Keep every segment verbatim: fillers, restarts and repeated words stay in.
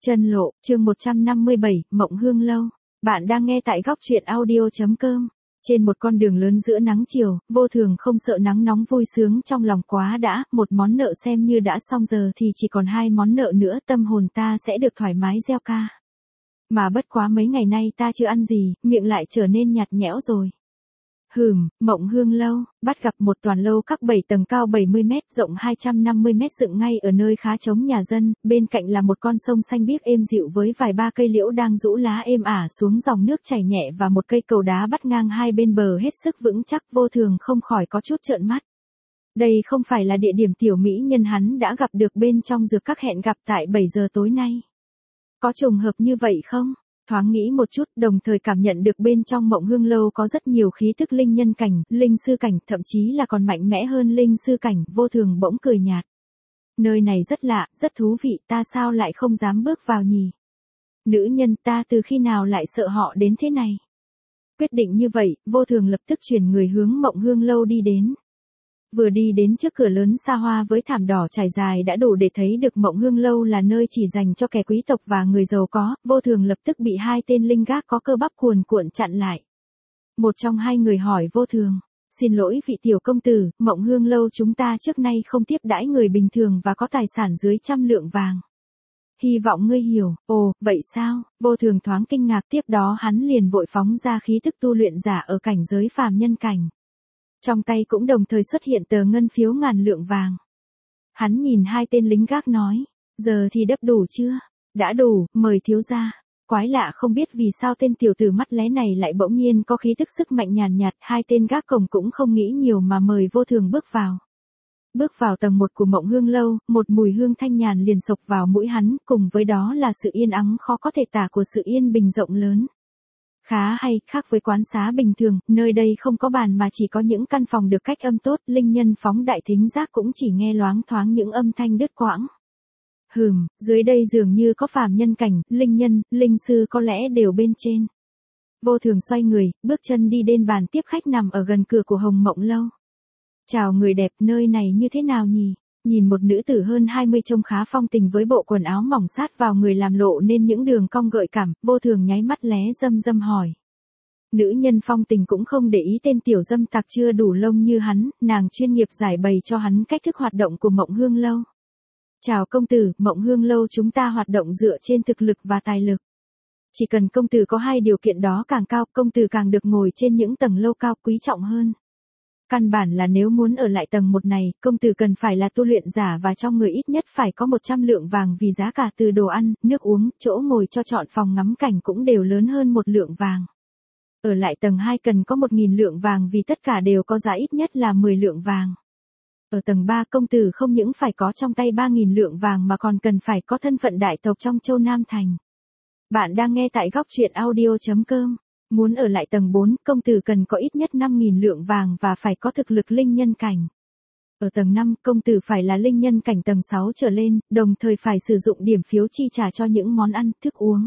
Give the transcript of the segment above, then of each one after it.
Chân lộ, chương một trăm năm mươi bảy, Mộng Hương Lâu. Bạn đang nghe tại góc truyện audio chấm com. Trên một con đường lớn giữa nắng chiều, Vô Thường không sợ nắng nóng vui sướng trong lòng quá đã, một món nợ xem như đã xong giờ thì chỉ còn hai món nợ nữa, tâm hồn ta sẽ được thoải mái gieo ca. Mà bất quá mấy ngày nay ta chưa ăn gì, miệng lại trở nên nhạt nhẽo rồi. Hừm, Mộng Hương Lâu, bắt gặp một toàn lâu các bảy tầng cao bảy mươi mét, rộng hai trăm năm mươi mét dựng ngay ở nơi khá trống nhà dân, bên cạnh là một con sông xanh biếc êm dịu với vài ba cây liễu đang rũ lá êm ả xuống dòng nước chảy nhẹ và một cây cầu đá bắt ngang hai bên bờ hết sức vững chắc. Vô Thường không khỏi có chút trợn mắt. Đây không phải là địa điểm tiểu mỹ nhân hắn đã gặp được bên trong dược các hẹn gặp tại bảy giờ tối nay. Có trùng hợp như vậy không? Thoáng nghĩ một chút, đồng thời cảm nhận được bên trong Mộng Hương Lâu có rất nhiều khí tức linh nhân cảnh, linh sư cảnh, thậm chí là còn mạnh mẽ hơn linh sư cảnh. Vô Thường bỗng cười nhạt. Nơi này rất lạ, rất thú vị, ta sao lại không dám bước vào nhỉ? Nữ nhân, ta từ khi nào lại sợ họ đến thế này? Quyết định như vậy, Vô Thường lập tức chuyển người hướng Mộng Hương Lâu đi đến. Vừa đi đến trước cửa lớn xa hoa với thảm đỏ trải dài đã đủ để thấy được Mộng Hương Lâu là nơi chỉ dành cho kẻ quý tộc và người giàu có. Vô Thường lập tức bị hai tên linh gác có cơ bắp cuồn cuộn chặn lại. Một trong hai người hỏi Vô Thường, xin lỗi vị tiểu công tử, Mộng Hương Lâu chúng ta trước nay không tiếp đãi người bình thường và có tài sản dưới trăm lượng vàng. Hy vọng ngươi hiểu. Ồ, vậy sao? Vô Thường thoáng kinh ngạc, tiếp đó hắn liền vội phóng ra khí tức tu luyện giả ở cảnh giới phàm nhân cảnh. Trong tay cũng đồng thời xuất hiện tờ ngân phiếu ngàn lượng vàng. Hắn nhìn hai tên lính gác nói, giờ thì đắp đủ chưa? Đã đủ, mời thiếu gia. Quái lạ không biết vì sao tên tiểu tử mắt lé này lại bỗng nhiên có khí tức sức mạnh nhàn nhạt, hai tên gác cổng cũng không nghĩ nhiều mà mời Vô Thường bước vào. Bước vào tầng một của Mộng Hương Lâu, một mùi hương thanh nhàn liền sộc vào mũi hắn, cùng với đó là sự yên ắng khó có thể tả của sự yên bình rộng lớn. Khá hay, khác với quán xá bình thường, nơi đây không có bàn mà chỉ có những căn phòng được cách âm tốt, linh nhân phóng đại thính giác cũng chỉ nghe loáng thoáng những âm thanh đứt quãng. Hừm, dưới đây dường như có phàm nhân cảnh, linh nhân, linh sư có lẽ đều bên trên. Vô Thường xoay người, bước chân đi đến bàn tiếp khách nằm ở gần cửa của Hồng Mộng Lâu. Chào người đẹp, nơi này như thế nào nhỉ? Nhìn một nữ tử hơn hai mươi trông khá phong tình với bộ quần áo mỏng sát vào người làm lộ nên những đường cong gợi cảm, Vô Thường nháy mắt lé dâm dâm hỏi. Nữ nhân phong tình cũng không để ý tên tiểu dâm tặc chưa đủ lông như hắn, nàng chuyên nghiệp giải bày cho hắn cách thức hoạt động của Mộng Hương Lâu. Chào công tử, Mộng Hương Lâu chúng ta hoạt động dựa trên thực lực và tài lực. Chỉ cần công tử có hai điều kiện đó càng cao, công tử càng được ngồi trên những tầng lâu cao quý trọng hơn. Căn bản là nếu muốn ở lại tầng một này, công tử cần phải là tu luyện giả và trong người ít nhất phải có một trăm lượng vàng vì giá cả từ đồ ăn, nước uống, chỗ ngồi cho chọn phòng ngắm cảnh cũng đều lớn hơn một lượng vàng. Ở lại tầng hai cần có một nghìn lượng vàng vì tất cả đều có giá ít nhất là mười lượng vàng. Ở tầng ba công tử không những phải có trong tay ba nghìn lượng vàng mà còn cần phải có thân phận đại tộc trong châu Nam Thành. Bạn đang nghe tại góc truyện audio chấm com. Muốn ở lại tầng bốn, công tử cần có ít nhất năm nghìn lượng vàng và phải có thực lực linh nhân cảnh. Ở tầng năm, công tử phải là linh nhân cảnh tầng sáu trở lên, đồng thời phải sử dụng điểm phiếu chi trả cho những món ăn, thức uống.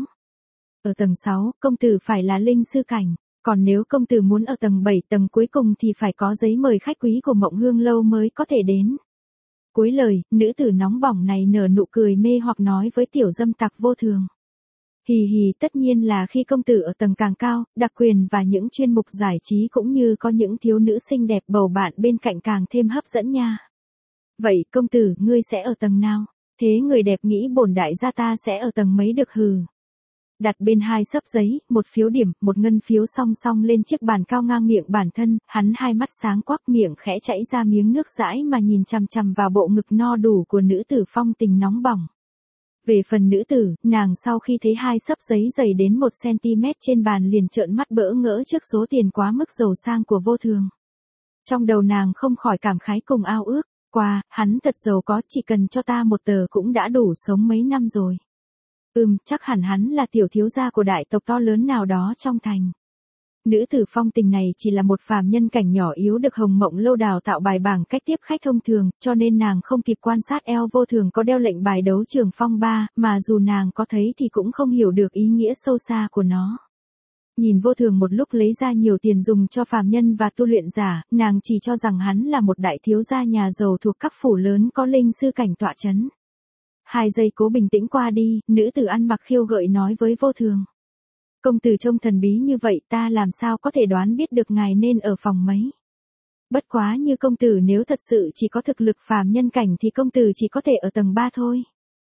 Ở tầng sáu, công tử phải là linh sư cảnh. Còn nếu công tử muốn ở tầng bảy, tầng cuối cùng thì phải có giấy mời khách quý của Mộng Hương Lâu mới có thể đến. Cuối lời, nữ tử nóng bỏng này nở nụ cười mê hoặc nói với tiểu dâm tặc Vô Thường. Hì hì, tất nhiên là khi công tử ở tầng càng cao, đặc quyền và những chuyên mục giải trí cũng như có những thiếu nữ xinh đẹp bầu bạn bên cạnh càng thêm hấp dẫn nha. Vậy công tử, ngươi sẽ ở tầng nào? Thế người đẹp nghĩ bổn đại gia ta sẽ ở tầng mấy được hừ. Đặt bên hai xấp giấy, một phiếu điểm, một ngân phiếu song song lên chiếc bàn cao ngang miệng bản thân, hắn hai mắt sáng quắc miệng khẽ chảy ra miếng nước dãi mà nhìn chằm chằm vào bộ ngực no đủ của nữ tử phong tình nóng bỏng. Về phần nữ tử, nàng sau khi thấy hai xấp giấy dày đến một xăng-ti-mét trên bàn liền trợn mắt bỡ ngỡ trước số tiền quá mức giàu sang của Vô Thường. Trong đầu nàng không khỏi cảm khái cùng ao ước, qua, hắn thật giàu có, chỉ cần cho ta một tờ cũng đã đủ sống mấy năm rồi. Ừm, chắc hẳn hắn là tiểu thiếu gia của đại tộc to lớn nào đó trong thành. Nữ tử phong tình này chỉ là một phàm nhân cảnh nhỏ yếu được Hồng Mộng Lâu đào tạo bài bảng cách tiếp khách thông thường, cho nên nàng không kịp quan sát eo Vô Thường có đeo lệnh bài đấu trường phong ba, mà dù nàng có thấy thì cũng không hiểu được ý nghĩa sâu xa của nó. Nhìn Vô Thường một lúc lấy ra nhiều tiền dùng cho phàm nhân và tu luyện giả, nàng chỉ cho rằng hắn là một đại thiếu gia nhà giàu thuộc các phủ lớn có linh sư cảnh tọa chấn. Hai giây cố bình tĩnh qua đi, nữ tử ăn mặc khiêu gợi nói với Vô Thường. Công tử trông thần bí như vậy ta làm sao có thể đoán biết được ngài nên ở phòng mấy. Bất quá như công tử nếu thật sự chỉ có thực lực phàm nhân cảnh thì công tử chỉ có thể ở tầng ba thôi.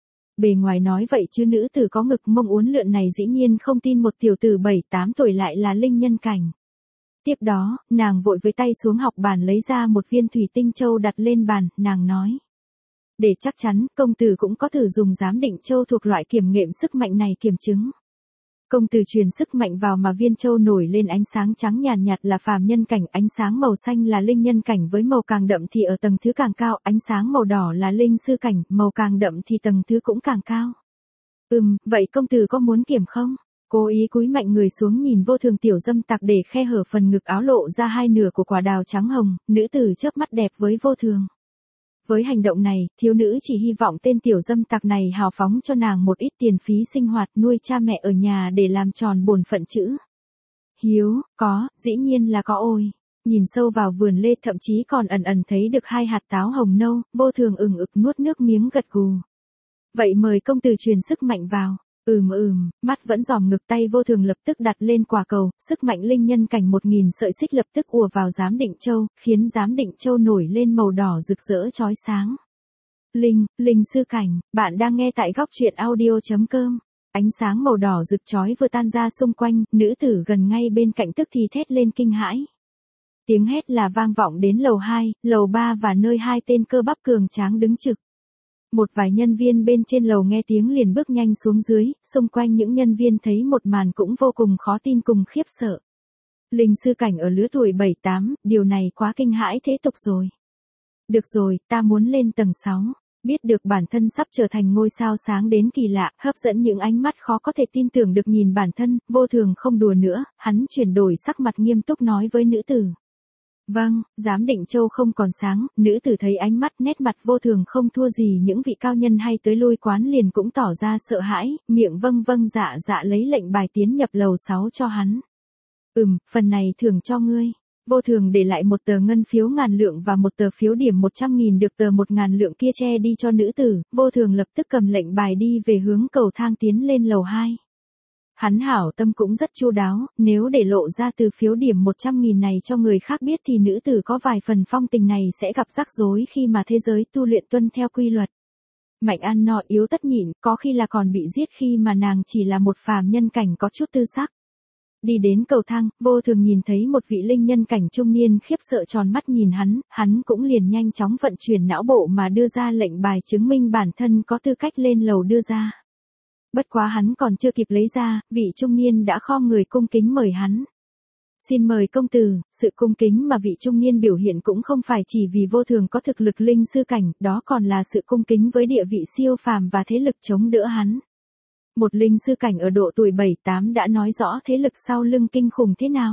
Bề ngoài nói vậy chứ nữ tử có ngực mông uốn lượn này dĩ nhiên không tin một tiểu tử bảy tám tuổi lại là linh nhân cảnh. Tiếp đó, nàng vội với tay xuống học bàn lấy ra một viên thủy tinh châu đặt lên bàn, nàng nói. Để chắc chắn, công tử cũng có thử dùng giám định châu thuộc loại kiểm nghiệm sức mạnh này kiểm chứng. Công tử truyền sức mạnh vào mà viên châu nổi lên ánh sáng trắng nhàn nhạt, nhạt là phàm nhân cảnh, ánh sáng màu xanh là linh nhân cảnh với màu càng đậm thì ở tầng thứ càng cao, ánh sáng màu đỏ là linh sư cảnh, màu càng đậm thì tầng thứ cũng càng cao. Ừm, vậy công tử có muốn kiểm không? Cố ý cúi mạnh người xuống nhìn Vô Thường tiểu dâm tặc để khe hở phần ngực áo lộ ra hai nửa của quả đào trắng hồng, nữ tử chớp mắt đẹp với Vô Thường. Với hành động này, thiếu nữ chỉ hy vọng tên tiểu dâm tặc này hào phóng cho nàng một ít tiền phí sinh hoạt nuôi cha mẹ ở nhà để làm tròn bổn phận chữ hiếu, có, dĩ nhiên là có ôi. Nhìn sâu vào vườn lê thậm chí còn ẩn ẩn thấy được hai hạt táo hồng nâu, Vô Thường ửng ực nuốt nước miếng gật gù. Vậy mời công tử truyền sức mạnh vào. Ừm ừm, mắt vẫn dòm ngực tay Vô Thường lập tức đặt lên quả cầu, sức mạnh linh nhân cảnh một nghìn sợi xích lập tức ùa vào giám định châu, khiến giám định châu nổi lên màu đỏ rực rỡ chói sáng. Linh, linh sư cảnh, bạn đang nghe tại góc truyện audio.com. Ánh sáng màu đỏ rực chói vừa tan ra xung quanh, nữ tử gần ngay bên cạnh tức thì thét lên kinh hãi. Tiếng hét là vang vọng đến lầu hai, lầu ba và nơi hai tên cơ bắp cường tráng đứng trực. Một vài nhân viên bên trên lầu nghe tiếng liền bước nhanh xuống dưới, xung quanh những nhân viên thấy một màn cũng vô cùng khó tin cùng khiếp sợ. Linh sư cảnh ở lứa tuổi bảy tám, điều này quá kinh hãi thế tục rồi. Được rồi, ta muốn lên tầng sáu. Biết được bản thân sắp trở thành ngôi sao sáng đến kỳ lạ, hấp dẫn những ánh mắt khó có thể tin tưởng được nhìn bản thân, Vô Thường không đùa nữa, hắn chuyển đổi sắc mặt nghiêm túc nói với nữ tử. Vâng, giám định châu không còn sáng, nữ tử thấy ánh mắt nét mặt Vô Thường không thua gì những vị cao nhân hay tới lui quán liền cũng tỏ ra sợ hãi, miệng vâng vâng dạ dạ lấy lệnh bài tiến nhập lầu sáu cho hắn. Ừm, phần này thưởng cho ngươi. Vô Thường để lại một tờ ngân phiếu ngàn lượng và một tờ phiếu điểm một trăm nghìn được tờ một ngàn lượng kia che đi cho nữ tử, Vô Thường lập tức cầm lệnh bài đi về hướng cầu thang tiến lên lầu hai. Hắn hảo tâm cũng rất chu đáo, nếu để lộ ra từ phiếu điểm một trăm nghìn này cho người khác biết thì nữ tử có vài phần phong tình này sẽ gặp rắc rối khi mà thế giới tu luyện tuân theo quy luật. Mạnh ăn no yếu tất nhịn, có khi là còn bị giết khi mà nàng chỉ là một phàm nhân cảnh có chút tư sắc. Đi đến cầu thang, Vô Thường nhìn thấy một vị linh nhân cảnh trung niên khiếp sợ tròn mắt nhìn hắn, hắn cũng liền nhanh chóng vận chuyển não bộ mà đưa ra lệnh bài chứng minh bản thân có tư cách lên lầu đưa ra. Bất quá hắn còn chưa kịp lấy ra, vị trung niên đã khom người cung kính mời hắn. Xin mời công tử, sự cung kính mà vị trung niên biểu hiện cũng không phải chỉ vì Vô Thường có thực lực linh sư cảnh, đó còn là sự cung kính với địa vị siêu phàm và thế lực chống đỡ hắn. Một linh sư cảnh ở độ tuổi bảy tám đã nói rõ thế lực sau lưng kinh khủng thế nào.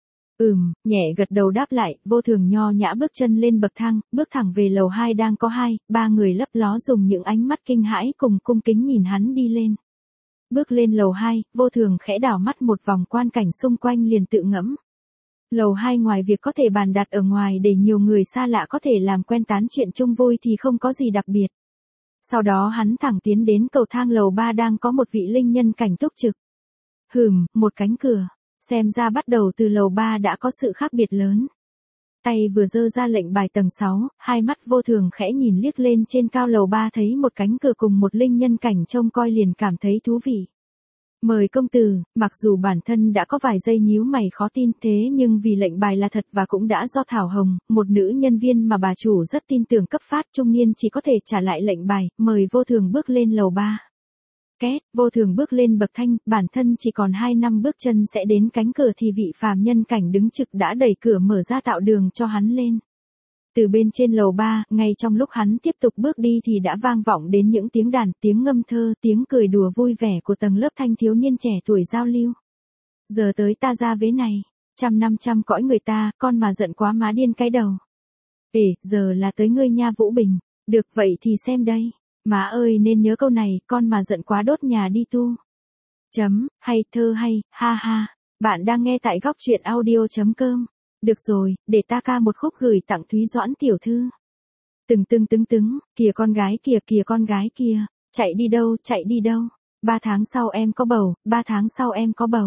Ừm, nhẹ gật đầu đáp lại, Vô Thường nho nhã bước chân lên bậc thang, bước thẳng về lầu hai đang có hai, ba người lấp ló dùng những ánh mắt kinh hãi cùng cung kính nhìn hắn đi lên. Bước lên lầu hai, Vô Thường khẽ đảo mắt một vòng quan cảnh xung quanh liền tự ngẫm. Lầu hai ngoài việc có thể bàn đặt ở ngoài để nhiều người xa lạ có thể làm quen tán chuyện chung vui thì không có gì đặc biệt. Sau đó hắn thẳng tiến đến cầu thang lầu ba đang có một vị linh nhân cảnh túc trực. Hừm, một cánh cửa. Xem ra bắt đầu từ lầu ba đã có sự khác biệt lớn. Tay vừa giơ ra lệnh bài tầng sáu, hai mắt Vô Thường khẽ nhìn liếc lên trên cao lầu ba thấy một cánh cửa cùng một linh nhân cảnh trông coi liền cảm thấy thú vị. Mời công tử, mặc dù bản thân đã có vài giây nhíu mày khó tin thế nhưng vì lệnh bài là thật và cũng đã do Thảo Hồng, một nữ nhân viên mà bà chủ rất tin tưởng cấp phát trung niên chỉ có thể trả lại lệnh bài, mời Vô Thường bước lên lầu ba. Két, Vô Thường bước lên bậc thang, bản thân chỉ còn hai năm bước chân sẽ đến cánh cửa thì vị phàm nhân cảnh đứng trực đã đẩy cửa mở ra tạo đường cho hắn lên. Từ bên trên lầu ba, ngay trong lúc hắn tiếp tục bước đi thì đã vang vọng đến những tiếng đàn, tiếng ngâm thơ, tiếng cười đùa vui vẻ của tầng lớp thanh thiếu niên trẻ tuổi giao lưu. Giờ tới ta ra vế này, trăm năm trăm cõi người ta, con mà giận quá má điên cái đầu. Ê, giờ là tới ngươi nha Vũ Bình, được vậy thì xem đây. Má ơi nên nhớ câu này, con mà giận quá đốt nhà đi tu. Chấm, hay, thơ hay, ha ha. Bạn đang nghe tại góc truyện audio.com. Được rồi, để ta ca một khúc gửi tặng Thúy Doãn tiểu thư. Từng từng tứng tứng, kìa con gái kìa kìa con gái kìa. chạy đi đâu, chạy đi đâu, ba tháng sau em có bầu, ba tháng sau em có bầu.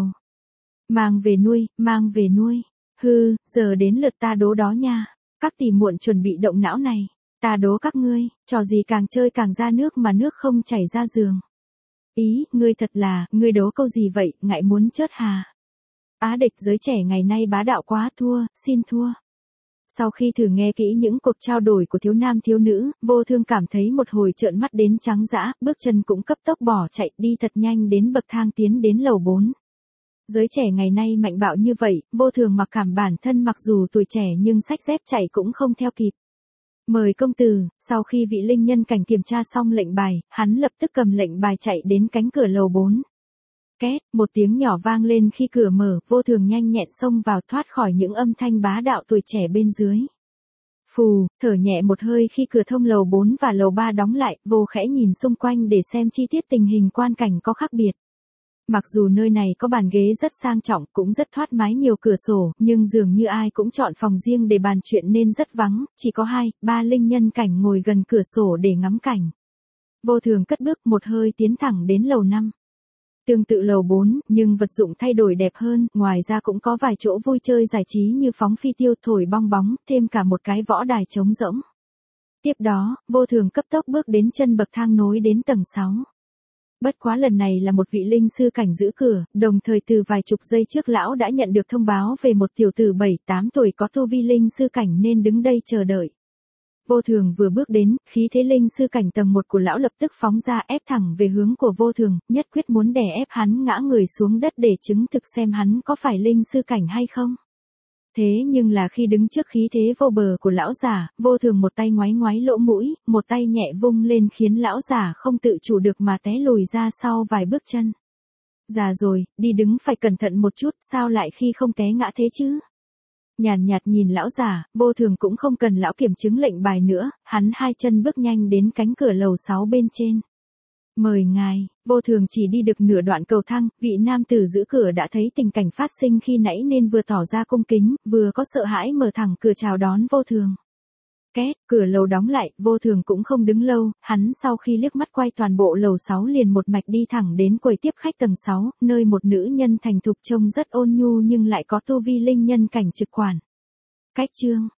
Mang về nuôi, mang về nuôi. Hư, giờ đến lượt ta đố đó nha. Các tỷ muộn chuẩn bị động não này. Ta đố các ngươi, trò gì càng chơi càng ra nước mà nước không chảy ra giường. Ý, ngươi thật là, ngươi đố câu gì vậy, ngại muốn chớt hà. Á địch giới trẻ ngày nay bá đạo quá, thua, xin thua. Sau khi thử nghe kỹ những cuộc trao đổi của thiếu nam thiếu nữ, Vô Thương cảm thấy một hồi trợn mắt đến trắng dã, bước chân cũng cấp tốc bỏ chạy đi thật nhanh đến bậc thang tiến đến lầu bốn. Giới trẻ ngày nay mạnh bạo như vậy, Vô Thường mặc cảm bản thân mặc dù tuổi trẻ nhưng xách dép chạy cũng không theo kịp. Mời công tử, sau khi vị linh nhân cảnh kiểm tra xong lệnh bài, hắn lập tức cầm lệnh bài chạy đến cánh cửa lầu bốn. Két, một tiếng nhỏ vang lên khi cửa mở, Vô Thường nhanh nhẹn xông vào thoát khỏi những âm thanh bá đạo tuổi trẻ bên dưới. Phù, thở nhẹ một hơi khi cửa thông lầu bốn và lầu ba đóng lại, Vô khẽ nhìn xung quanh để xem chi tiết tình hình quan cảnh có khác biệt. Mặc dù nơi này có bàn ghế rất sang trọng, cũng rất thoát mái nhiều cửa sổ, nhưng dường như ai cũng chọn phòng riêng để bàn chuyện nên rất vắng, chỉ có hai, ba linh nhân cảnh ngồi gần cửa sổ để ngắm cảnh. Vô Thường cất bước một hơi tiến thẳng đến lầu năm. Tương tự lầu bốn, nhưng vật dụng thay đổi đẹp hơn, ngoài ra cũng có vài chỗ vui chơi giải trí như phóng phi tiêu, thổi bong bóng, thêm cả một cái võ đài trống rỗng. Tiếp đó, Vô Thường cấp tốc bước đến chân bậc thang nối đến tầng sáu. Bất quá lần này là một vị linh sư cảnh giữ cửa, đồng thời từ vài chục giây trước lão đã nhận được thông báo về một tiểu tử bảy tám tuổi có tu vi linh sư cảnh nên đứng đây chờ đợi. Vô Thường vừa bước đến, khí thế linh sư cảnh tầng một của lão lập tức phóng ra ép thẳng về hướng của Vô Thường, nhất quyết muốn đè ép hắn ngã người xuống đất để chứng thực xem hắn có phải linh sư cảnh hay không. Thế nhưng là khi đứng trước khí thế vô bờ của lão già, Vô Thường một tay ngoáy ngoáy lỗ mũi, một tay nhẹ vung lên khiến lão già không tự chủ được mà té lùi ra sau vài bước chân. Già rồi, đi đứng phải cẩn thận một chút, sao lại khi không té ngã thế chứ? Nhàn nhạt nhìn lão già, Vô Thường cũng không cần lão kiểm chứng lệnh bài nữa, hắn hai chân bước nhanh đến cánh cửa lầu sáu bên trên. Mời ngài. Vô Thường chỉ đi được nửa đoạn cầu thang, vị nam tử giữ cửa đã thấy tình cảnh phát sinh khi nãy nên vừa tỏ ra cung kính, vừa có sợ hãi mở thẳng cửa chào đón Vô Thường. Két, cửa lầu đóng lại, Vô Thường cũng không đứng lâu, hắn sau khi liếc mắt quay toàn bộ lầu sáu liền một mạch đi thẳng đến quầy tiếp khách tầng sáu, nơi một nữ nhân thành thục trông rất ôn nhu nhưng lại có tu vi linh nhân cảnh trực quản. Cách chương